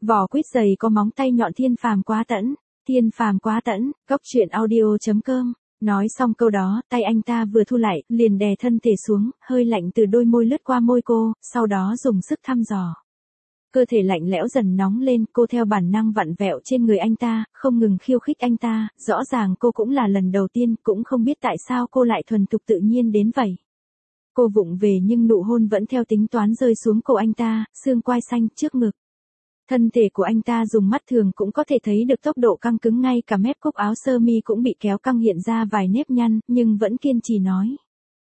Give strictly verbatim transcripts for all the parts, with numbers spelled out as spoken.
Vỏ quýt dày có móng tay nhọn thiên phàm quá tẫn, thiên phàm quá tẫn, góc truyện audio chấm com. Nói xong câu đó, tay anh ta vừa thu lại, liền đè thân thể xuống, hơi lạnh từ đôi môi lướt qua môi cô, sau đó dùng sức thăm dò. Cơ thể lạnh lẽo dần nóng lên, cô theo bản năng vặn vẹo trên người anh ta, không ngừng khiêu khích anh ta, rõ ràng cô cũng là lần đầu tiên, cũng không biết tại sao cô lại thuần thục tự nhiên đến vậy. Cô vụng về nhưng nụ hôn vẫn theo tính toán rơi xuống cổ anh ta, xương quai xanh trước ngực. Thân thể của anh ta dùng mắt thường cũng có thể thấy được tốc độ căng cứng, ngay cả mép cúc áo sơ mi cũng bị kéo căng hiện ra vài nếp nhăn, nhưng vẫn kiên trì nói.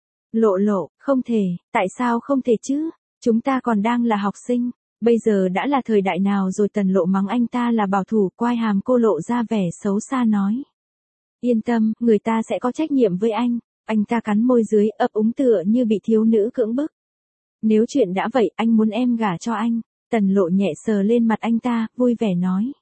Lộ lộ, không thể, tại sao không thể chứ, chúng ta còn đang là học sinh, bây giờ đã là thời đại nào rồi. Tần Lộ mắng anh ta là bảo thủ, quai hàm cô lộ ra vẻ xấu xa nói. Yên tâm, người ta sẽ có trách nhiệm với anh, anh ta cắn môi dưới ấp úng tựa như bị thiếu nữ cưỡng bức. Nếu chuyện đã vậy, anh muốn em gả cho anh. Tần Lộ nhẹ sờ lên mặt anh ta, vui vẻ nói.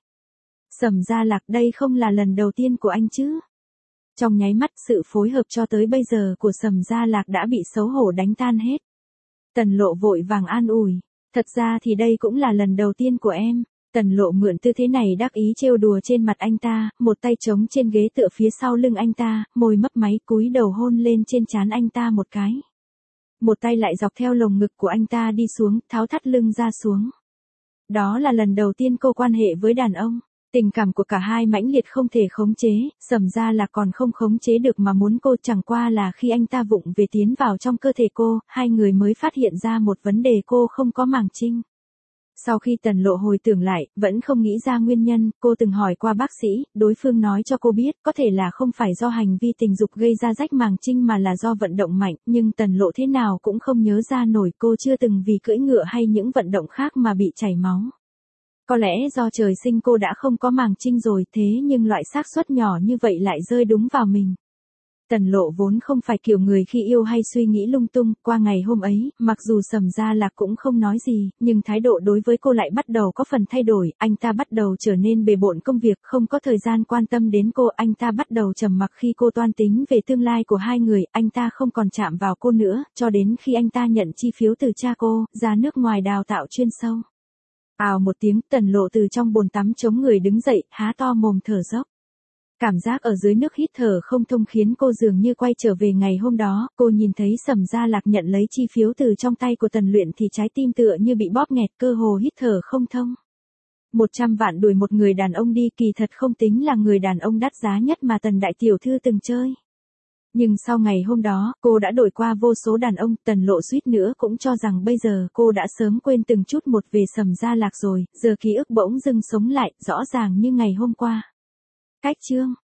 Sầm Gia Lạc, đây không là lần đầu tiên của anh chứ. Trong nháy mắt, sự phối hợp cho tới bây giờ của Sầm Gia Lạc đã bị xấu hổ đánh tan hết. Tần Lộ vội vàng an ủi. Thật ra thì đây cũng là lần đầu tiên của em. Tần Lộ mượn tư thế này đắc ý trêu đùa trên mặt anh ta, một tay chống trên ghế tựa phía sau lưng anh ta, môi mấp máy cúi đầu hôn lên trên trán anh ta một cái. Một tay lại dọc theo lồng ngực của anh ta đi xuống, tháo thắt lưng ra xuống. Đó là lần đầu tiên cô quan hệ với đàn ông. Tình cảm của cả hai mãnh liệt không thể khống chế, Sầm Gia Lạc còn không khống chế được mà muốn cô, chẳng qua là khi anh ta vụng về tiến vào trong cơ thể cô, hai người mới phát hiện ra một vấn đề, cô không có màng trinh. Sau khi Tần Lộ hồi tưởng lại, vẫn không nghĩ ra nguyên nhân, cô từng hỏi qua bác sĩ, đối phương nói cho cô biết, có thể là không phải do hành vi tình dục gây ra rách màng trinh mà là do vận động mạnh, nhưng Tần Lộ thế nào cũng không nhớ ra nổi, cô chưa từng vì cưỡi ngựa hay những vận động khác mà bị chảy máu. Có lẽ do trời sinh cô đã không có màng trinh rồi, thế nhưng loại xác suất nhỏ như vậy lại rơi đúng vào mình. Tần Lộ vốn không phải kiểu người khi yêu hay suy nghĩ lung tung, qua ngày hôm ấy, mặc dù Sầm Gia Lạc cũng không nói gì, nhưng thái độ đối với cô lại bắt đầu có phần thay đổi, anh ta bắt đầu trở nên bề bộn công việc, không có thời gian quan tâm đến cô, anh ta bắt đầu trầm mặc khi cô toan tính về tương lai của hai người, anh ta không còn chạm vào cô nữa, cho đến khi anh ta nhận chi phiếu từ cha cô, ra nước ngoài đào tạo chuyên sâu. Ào một tiếng, Tần Lộ từ trong bồn tắm chống người đứng dậy, há to mồm thở dốc. Cảm giác ở dưới nước hít thở không thông khiến cô dường như quay trở về ngày hôm đó, cô nhìn thấy Sầm Gia Lạc nhận lấy chi phiếu từ trong tay của Tần Luyện thì trái tim tựa như bị bóp nghẹt, cơ hồ hít thở không thông. Một trăm vạn đuổi một người đàn ông đi, kỳ thật không tính là người đàn ông đắt giá nhất mà Tần đại tiểu thư từng chơi. Nhưng sau ngày hôm đó, cô đã đổi qua vô số đàn ông, Tần Lộ suýt nữa cũng cho rằng bây giờ cô đã sớm quên từng chút một về Sầm Gia Lạc rồi, giờ ký ức bỗng dưng sống lại, rõ ràng như ngày hôm qua. Cách chương